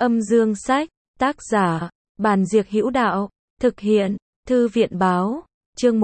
Âm dương sách, tác giả, Bàn Diệc Hữu Đạo, thực hiện, Thư viện báo, chương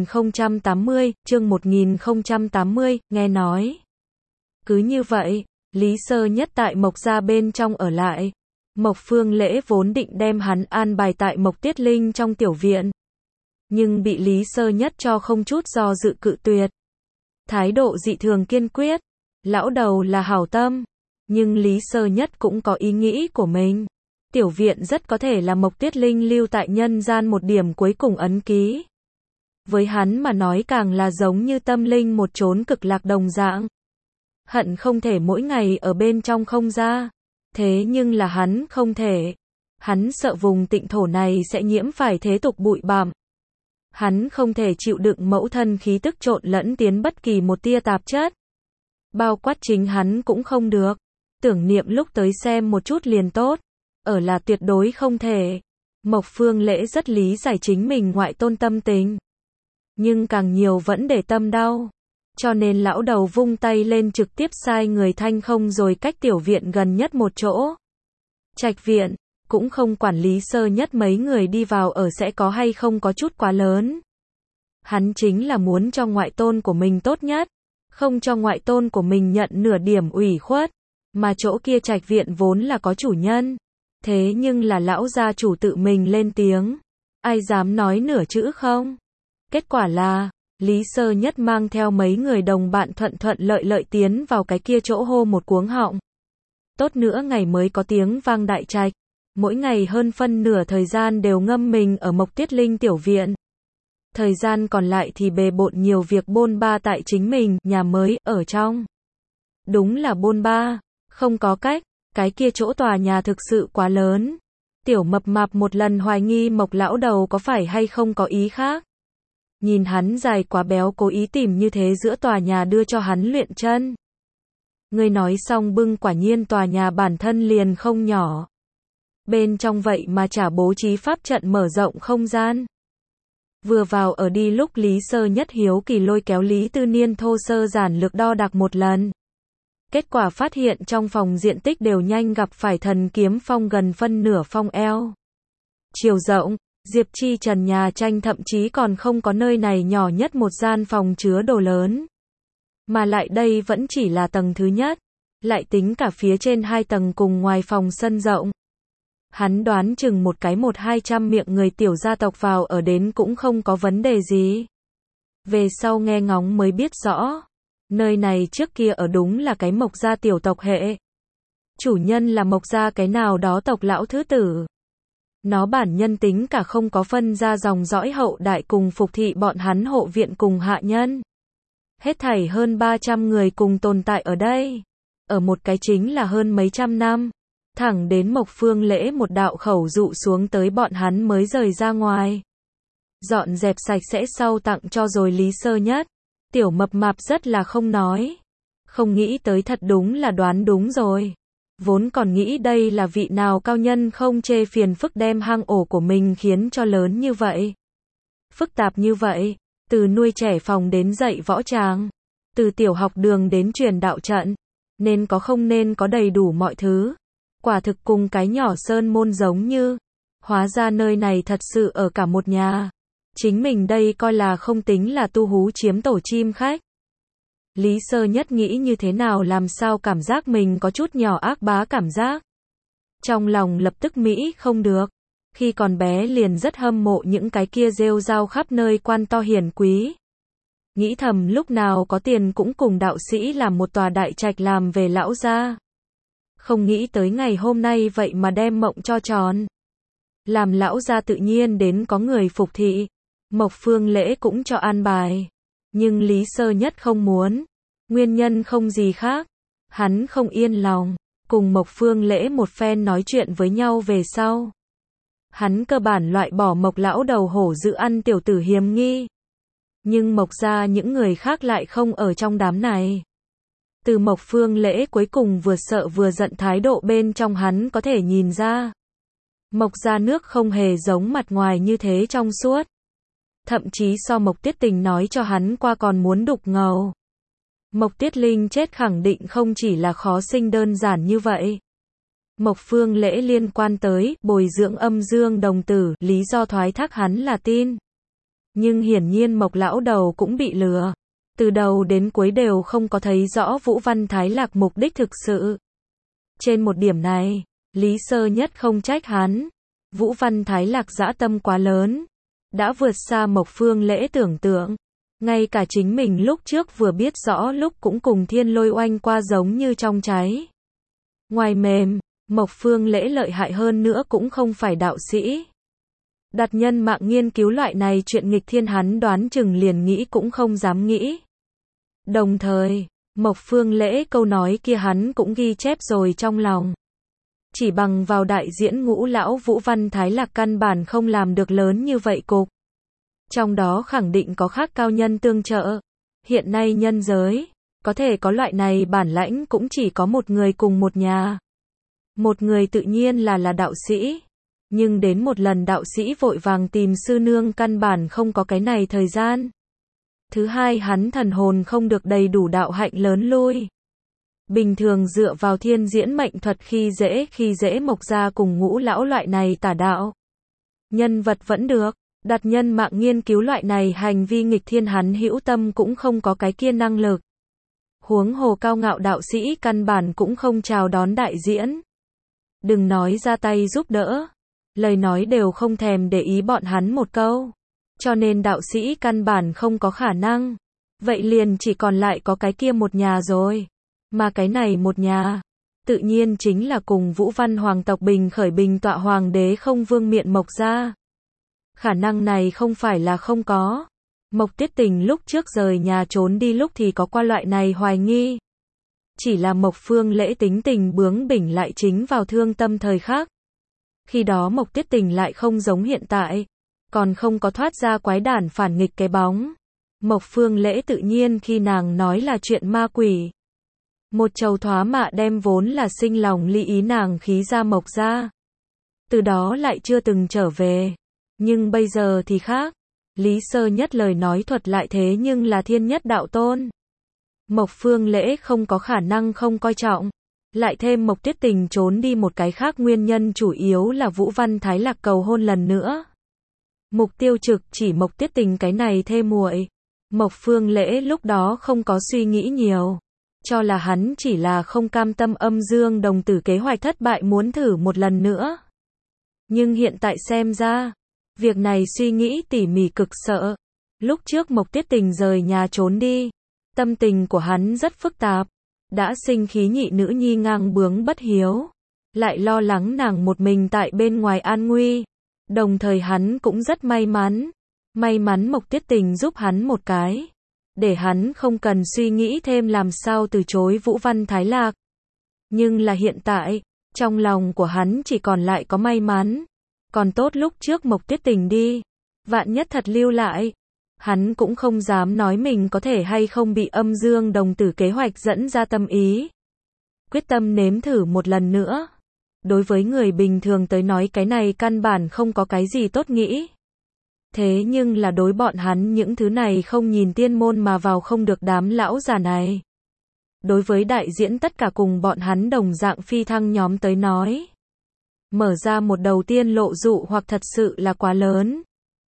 1080, nghe nói. Cứ như vậy, Lý Sơ Nhất tại Mộc gia bên trong ở lại. Mộc Phương Lễ vốn định đem hắn an bài tại Mộc Tiết Linh trong tiểu viện. Nhưng bị Lý Sơ Nhất cho không chút do dự cự tuyệt. Thái độ dị thường kiên quyết. Lão đầu là hảo tâm. Nhưng Lý Sơ Nhất cũng có ý nghĩ của mình. Tiểu viện rất có thể là Mộc Tiết Linh lưu tại nhân gian một điểm cuối cùng ấn ký. Với hắn mà nói càng là giống như tâm linh một chốn cực lạc đồng dạng. Hận không thể mỗi ngày ở bên trong không ra. Thế nhưng là hắn không thể. Hắn sợ vùng tịnh thổ này sẽ nhiễm phải thế tục bụi bặm. Hắn không thể chịu đựng mẫu thân khí tức trộn lẫn tiến bất kỳ một tia tạp chất. Bao quát chính hắn cũng không được. Tưởng niệm lúc tới xem một chút liền tốt. Ở là tuyệt đối không thể. Mộc Phương Lễ rất lý giải chính mình ngoại tôn tâm tình. Nhưng càng nhiều vẫn để tâm đau. Cho nên lão đầu vung tay lên trực tiếp sai người thanh không rồi cách tiểu viện gần nhất một chỗ. Trạch viện, cũng không quản Lý Sơ Nhất mấy người đi vào ở sẽ có hay không có chút quá lớn. Hắn chính là muốn cho ngoại tôn của mình tốt nhất. Không cho ngoại tôn của mình nhận nửa điểm ủy khuất. Mà chỗ kia trạch viện vốn là có chủ nhân. Thế nhưng là lão gia chủ tự mình lên tiếng. Ai dám nói nửa chữ không? Kết quả là, Lý Sơ Nhất mang theo mấy người đồng bạn thuận lợi tiến vào cái kia chỗ hô một cuống họng. Tốt nữa ngày mới có tiếng vang đại trạch. Mỗi ngày hơn phân nửa thời gian đều ngâm mình ở Mộc Tiết Linh tiểu viện. Thời gian còn lại thì bề bộn nhiều việc bôn ba tại chính mình, nhà mới, ở trong. Đúng là bôn ba, không có cách, cái kia chỗ tòa nhà thực sự quá lớn. Tiểu Mập Mạp một lần hoài nghi Mộc lão đầu có phải hay không có ý khác. Nhìn hắn dài quá béo cố ý tìm như thế giữa tòa nhà đưa cho hắn luyện chân. Người nói xong bưng quả nhiên tòa nhà bản thân liền không nhỏ. Bên trong vậy mà chả bố trí pháp trận mở rộng không gian. Vừa vào ở đi lúc Lý Sơ Nhất hiếu kỳ lôi kéo Lý Tư Niên thô sơ giản lược đo đạc một lần. Kết quả phát hiện trong phòng diện tích đều nhanh gặp phải thần kiếm phong gần phân nửa phong eo. Chiều rộng, Diệp Chi trần nhà tranh thậm chí còn không có nơi này nhỏ nhất một gian phòng chứa đồ lớn. Mà lại đây vẫn chỉ là tầng thứ nhất. Lại tính cả phía trên 2 tầng cùng ngoài phòng sân rộng. Hắn đoán chừng một cái 100-200 miệng người tiểu gia tộc vào ở đến cũng không có vấn đề gì. Về sau nghe ngóng mới biết rõ. Nơi này trước kia ở đúng là cái Mộc gia tiểu tộc hệ. Chủ nhân là Mộc gia cái nào đó tộc lão thứ tử. Nó bản nhân tính cả không có phân ra dòng dõi hậu đại cùng phục thị bọn hắn hộ viện cùng hạ nhân. Hết thảy hơn 300 người cùng tồn tại ở đây. Ở một cái chính là hơn mấy trăm năm. Thẳng đến Mộc Phương Lễ một đạo khẩu dụ xuống tới bọn hắn mới rời ra ngoài. Dọn dẹp sạch sẽ sau tặng cho rồi Lý Sơ Nhất. Tiểu Mập Mạp rất là không nói. Không nghĩ tới thật đúng là đoán đúng rồi. Vốn còn nghĩ đây là vị nào cao nhân không chê phiền phức đem hang ổ của mình khiến cho lớn như vậy. Phức tạp như vậy. Từ nuôi trẻ phòng đến dạy võ tràng. Từ tiểu học đường đến truyền đạo trận. Nên có không nên có đầy đủ mọi thứ. Quả thực cùng cái nhỏ sơn môn giống như. Hóa ra nơi này thật sự ở cả một nhà. Chính mình đây coi là không tính là tu hú chiếm tổ chim khách. Lý Sơ Nhất nghĩ như thế nào làm sao cảm giác mình có chút nhỏ ác bá cảm giác. Trong lòng lập tức mỹ không được. Khi còn bé liền rất hâm mộ những cái kia rêu rao khắp nơi quan to hiển quý. Nghĩ thầm lúc nào có tiền cũng cùng đạo sĩ làm một tòa đại trạch làm về lão gia. Không nghĩ tới ngày hôm nay vậy mà đem mộng cho tròn. Làm lão gia tự nhiên đến có người phục thị. Mộc Phương Lễ cũng cho an bài. Nhưng Lý Sơ Nhất không muốn. Nguyên nhân không gì khác. Hắn không yên lòng. Cùng Mộc Phương Lễ một phen nói chuyện với nhau về sau. Hắn cơ bản loại bỏ Mộc lão đầu hổ dự ăn tiểu tử hiếm nghi. Nhưng Mộc gia những người khác lại không ở trong đám này. Từ Mộc Phương Lễ cuối cùng vừa sợ vừa giận thái độ bên trong hắn có thể nhìn ra. Mộc gia nước không hề giống mặt ngoài như thế trong suốt. Thậm chí so Mộc Tiết Tình nói cho hắn qua còn muốn đục ngầu. Mộc Tiết Linh chết khẳng định không chỉ là khó sinh đơn giản như vậy. Mộc Phương Lễ liên quan tới bồi dưỡng âm dương đồng tử, lý do thoái thác hắn là tin. Nhưng hiển nhiên Mộc lão đầu cũng bị lừa. Từ đầu đến cuối đều không có thấy rõ Vũ Văn Thái Lạc mục đích thực sự. Trên một điểm này, Lý Sơ Nhất không trách hắn. Vũ Văn Thái Lạc dã tâm quá lớn, đã vượt xa Mộc Phương Lễ tưởng tượng. Ngay cả chính mình lúc trước vừa biết rõ lúc cũng cùng Thiên Lôi oanh qua giống như trong cháy. Ngoài mềm, Mộc Phương Lễ lợi hại hơn nữa cũng không phải đạo sĩ. Đặt nhân mạng nghiên cứu loại này chuyện nghịch thiên hắn đoán chừng liền nghĩ cũng không dám nghĩ. Đồng thời, Mộc Phương Lễ câu nói kia hắn cũng ghi chép rồi trong lòng. Chỉ bằng vào đại diễn Ngũ lão Vũ Văn Thái Lạc căn bản không làm được lớn như vậy cục. Trong đó khẳng định có khác cao nhân tương trợ. Hiện nay nhân giới, có thể có loại này bản lãnh cũng chỉ có một người cùng một nhà. Một người tự nhiên là đạo sĩ. Nhưng đến một lần đạo sĩ vội vàng tìm sư nương căn bản không có cái này thời gian. Thứ hai hắn thần hồn không được đầy đủ đạo hạnh lớn lui. Bình thường dựa vào thiên diễn mệnh thuật khi dễ Mộc gia cùng Ngũ lão loại này tả đạo. Nhân vật vẫn được, đặt nhân mạng nghiên cứu loại này hành vi nghịch thiên hắn hữu tâm cũng không có cái kia năng lực. Huống hồ cao ngạo đạo sĩ căn bản cũng không chào đón đại diễn. Đừng nói ra tay giúp đỡ. Lời nói đều không thèm để ý bọn hắn một câu. Cho nên đạo sĩ căn bản không có khả năng. Vậy liền chỉ còn lại có cái kia một nhà rồi. Mà cái này một nhà, tự nhiên chính là cùng Vũ Văn hoàng tộc Bình khởi Bình tọa hoàng đế không Vương Miện Mộc gia. Khả năng này không phải là không có. Mộc Tiết Tình lúc trước rời nhà trốn đi lúc thì có qua loại này hoài nghi. Chỉ là Mộc Phương Lễ tính tình bướng bỉnh lại chính vào thương tâm thời khắc. Khi đó Mộc Tiết Tình lại không giống hiện tại, còn không có thoát ra quái đản phản nghịch cái bóng. Mộc Phương Lễ tự nhiên khi nàng nói là chuyện ma quỷ. Một trầu thoá mạ đem vốn là sinh lòng ly ý nàng khí ra Mộc gia. Từ đó lại chưa từng trở về. Nhưng bây giờ thì khác. Lý Sơ Nhất lời nói thuật lại thế nhưng là thiên nhất đạo tôn. Mộc Phương Lễ không có khả năng không coi trọng. Lại thêm Mộc Tiết Tình trốn đi một cái khác nguyên nhân chủ yếu là Vũ Văn Thái Lạc cầu hôn lần nữa. Mục tiêu trực chỉ Mộc Tiết Tình cái này thê muội. Mộc Phương Lễ lúc đó không có suy nghĩ nhiều. Cho là hắn chỉ là không cam tâm âm dương đồng tử kế hoạch thất bại muốn thử một lần nữa. Nhưng hiện tại xem ra, việc này suy nghĩ tỉ mỉ cực sợ. Lúc trước Mộc Tiết Tình rời nhà trốn đi, tâm tình của hắn rất phức tạp. Đã sinh khí nhị nữ nhi ngang bướng bất hiếu, lại lo lắng nàng một mình tại bên ngoài an nguy. Đồng thời hắn cũng rất may mắn. May mắn Mộc Tiết Tình giúp hắn một cái. Để hắn không cần suy nghĩ thêm làm sao từ chối Vũ Văn Thái Lạc. Nhưng là hiện tại, trong lòng của hắn chỉ còn lại có may mắn. Còn tốt lúc trước Mộc Tiết Tình đi. Vạn nhất thật lưu lại. Hắn cũng không dám nói mình có thể hay không bị âm dương đồng tử kế hoạch dẫn ra tâm ý. Quyết tâm nếm thử một lần nữa. Đối với người bình thường tới nói cái này căn bản không có cái gì tốt nghĩ. Thế nhưng là đối bọn hắn những thứ này không nhìn tiên môn mà vào không được đám lão già này. Đối với đại diễn tất cả cùng bọn hắn đồng dạng phi thăng nhóm tới nói. Mở ra một đầu tiên lộ dụ hoặc thật sự là quá lớn.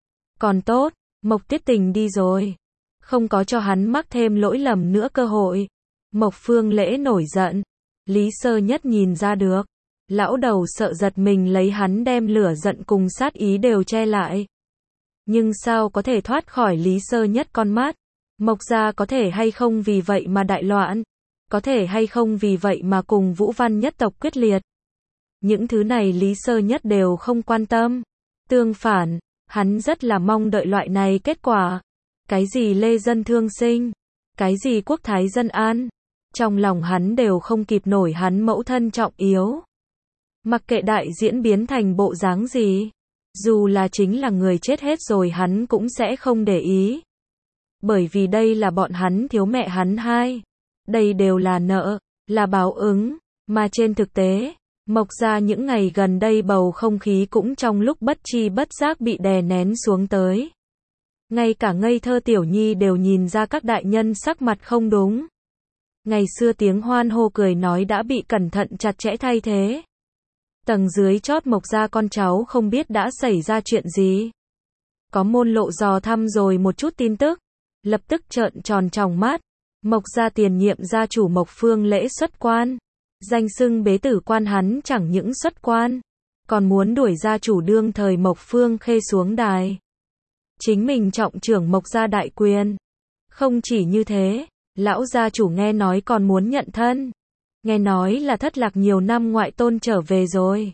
Còn tốt, Mộc Tiết Tình đi rồi. Không có cho hắn mắc thêm lỗi lầm nữa cơ hội. Mộc Phương Lễ nổi giận. Lý Sơ Nhất nhìn ra được. Lão đầu sợ giật mình lấy hắn đem lửa giận cùng sát ý đều che lại. Nhưng sao có thể thoát khỏi Lý Sơ Nhất con mắt? Mộc gia có thể hay không vì vậy mà đại loạn? Có thể hay không vì vậy mà cùng Vũ Văn nhất tộc quyết liệt? Những thứ này Lý Sơ Nhất đều không quan tâm. Tương phản, hắn rất là mong đợi loại này kết quả. Cái gì lê dân thương sinh? Cái gì quốc thái dân an? Trong lòng hắn đều không kịp nổi hắn mẫu thân trọng yếu. Mặc kệ đại diễn biến thành bộ dáng gì. Dù là chính là người chết hết rồi hắn cũng sẽ không để ý. Bởi vì đây là bọn hắn thiếu mẹ hắn hai. Đây đều là nợ, là báo ứng. Mà trên thực tế, Mộc gia những ngày gần đây bầu không khí cũng trong lúc bất chi bất giác bị đè nén xuống tới. Ngay cả ngây thơ tiểu nhi đều nhìn ra các đại nhân sắc mặt không đúng. Ngày xưa tiếng hoan hô cười nói đã bị cẩn thận chặt chẽ thay thế. Tầng dưới chót Mộc gia con cháu không biết đã xảy ra chuyện gì. Có môn lộ dò thăm rồi một chút tin tức, lập tức trợn tròn tròng mắt. Mộc gia tiền nhiệm gia chủ Mộc Phương Lễ xuất quan. Danh xưng bế tử quan hắn chẳng những xuất quan, còn muốn đuổi gia chủ đương thời Mộc Phương Khê xuống đài. Chính mình trọng trưởng Mộc gia đại quyền. Không chỉ như thế, lão gia chủ nghe nói còn muốn nhận thân. Nghe nói là thất lạc nhiều năm ngoại tôn trở về rồi.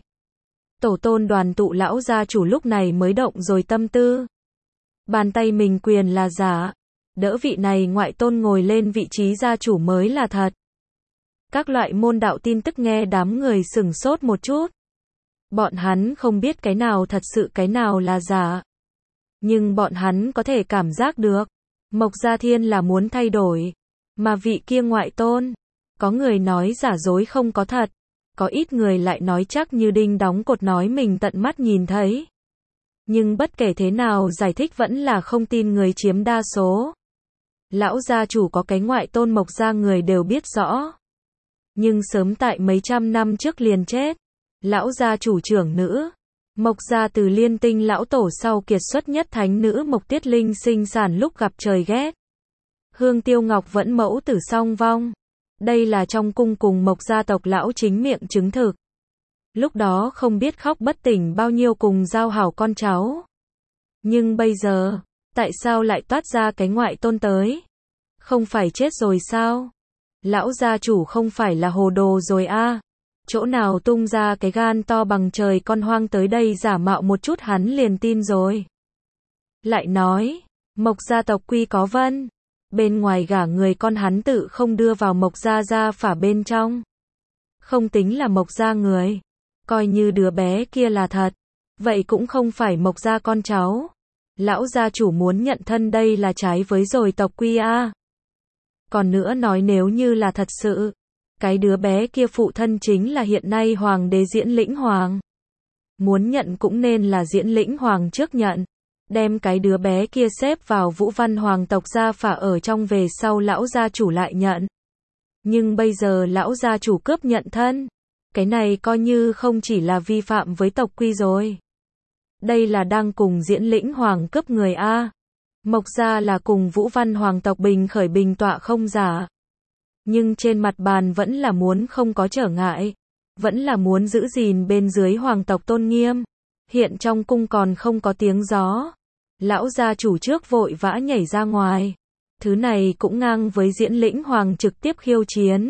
Tổ tôn đoàn tụ lão gia chủ lúc này mới động rồi tâm tư. Bàn tay mình quyền là giả, đỡ vị này ngoại tôn ngồi lên vị trí gia chủ mới là thật. Các loại môn đạo tin tức nghe đám người sửng sốt một chút. Bọn hắn không biết cái nào thật sự cái nào là giả. Nhưng bọn hắn có thể cảm giác được, Mộc Gia Thiên là muốn thay đổi. Mà vị kia ngoại tôn, có người nói giả dối không có thật, có ít người lại nói chắc như đinh đóng cột nói mình tận mắt nhìn thấy. Nhưng bất kể thế nào giải thích vẫn là không tin người chiếm đa số. Lão gia chủ có cái ngoại tôn Mộc Gia người đều biết rõ. Nhưng sớm tại mấy trăm năm trước liền chết. Lão gia chủ trưởng nữ, Mộc Gia từ Liên Tinh lão tổ sau kiệt xuất nhất thánh nữ Mộc Tiết Linh sinh sản lúc gặp trời ghét. Hương Tiêu Ngọc vẫn mẫu tử song vong. Đây là trong cung cùng Mộc gia tộc lão chính miệng chứng thực. Lúc đó không biết khóc bất tỉnh bao nhiêu cùng giao hảo con cháu. Nhưng bây giờ, tại sao lại toát ra cái ngoại tôn tới? Không phải chết rồi sao? Lão gia chủ không phải là hồ đồ rồi à? Chỗ nào tung ra cái gan to bằng trời con hoang tới đây giả mạo một chút hắn liền tin rồi. Lại nói, Mộc gia tộc quy có vân. Bên ngoài gả người con hắn tự không đưa vào Mộc gia gia phả bên trong. Không tính là Mộc gia người. Coi như đứa bé kia là thật. Vậy cũng không phải Mộc gia con cháu. Lão gia chủ muốn nhận thân đây là trái với rồi tộc quy a. Còn nữa nói nếu như là thật sự, cái đứa bé kia phụ thân chính là hiện nay hoàng đế Diễn Lĩnh Hoàng. Muốn nhận cũng nên là Diễn Lĩnh Hoàng trước nhận. Đem cái đứa bé kia xếp vào Vũ Văn Hoàng tộc gia phả ở trong về sau lão gia chủ lại nhận. Nhưng bây giờ lão gia chủ cướp nhận thân. Cái này coi như không chỉ là vi phạm với tộc quy rồi. Đây là đang cùng Diễn Lĩnh Hoàng cướp người a. Mộc gia là cùng Vũ Văn Hoàng tộc bình khởi bình tọa không giả. Nhưng trên mặt bàn vẫn là muốn không có trở ngại. Vẫn là muốn giữ gìn bên dưới hoàng tộc tôn nghiêm. Hiện trong cung còn không có tiếng gió. Lão gia chủ trước vội vã nhảy ra ngoài. Thứ này cũng ngang với Diễn Lĩnh Hoàng trực tiếp khiêu chiến.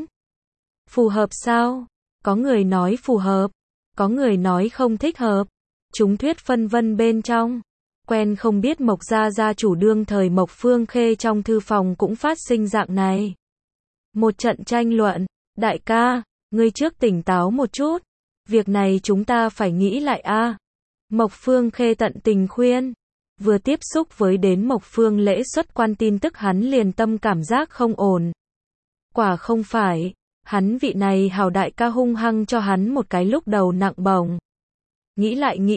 Phù hợp sao? Có người nói phù hợp. Có người nói không thích hợp. Chúng thuyết phân vân bên trong. Quen không biết Mộc gia gia chủ đương thời Mộc Phương Khê trong thư phòng cũng phát sinh dạng này. Một trận tranh luận. Đại ca, ngươi trước tỉnh táo một chút. Việc này chúng ta phải nghĩ lại a. Mộc Phương Khê tận tình khuyên. Vừa tiếp xúc với đến Mộc Phương Lễ xuất quan tin tức hắn liền tâm cảm giác không ổn. Quả không phải, hắn vị này hào đại ca hung hăng cho hắn một cái lúc đầu nặng bổng. Nghĩ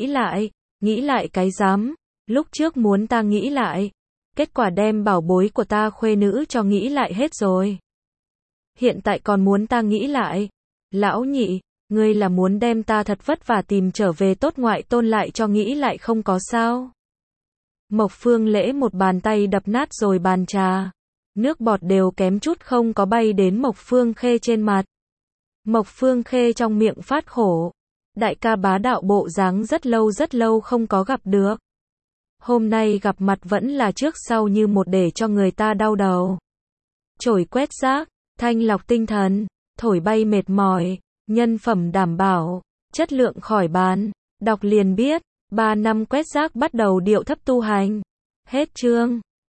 lại cái dám, lúc trước muốn ta nghĩ lại, kết quả đem bảo bối của ta khuê nữ cho nghĩ lại hết rồi. Hiện tại còn muốn ta nghĩ lại, lão nhị, ngươi là muốn đem ta thật vất vả tìm trở về tốt ngoại tôn lại cho nghĩ lại không có sao. Mộc Phương Lễ một bàn tay đập nát rồi bàn trà. Nước bọt đều kém chút không có bay đến Mộc Phương Khê trên mặt. Mộc Phương Khê trong miệng phát khổ. Đại ca bá đạo bộ dáng rất lâu không có gặp được. Hôm nay gặp mặt vẫn là trước sau như một để cho người ta đau đầu. Chổi quét rác, thanh lọc tinh thần, thổi bay mệt mỏi, nhân phẩm đảm bảo, chất lượng khỏi bàn, đọc liền biết. 3 năm quét rác bắt đầu điệu thấp tu hành. Hết chương.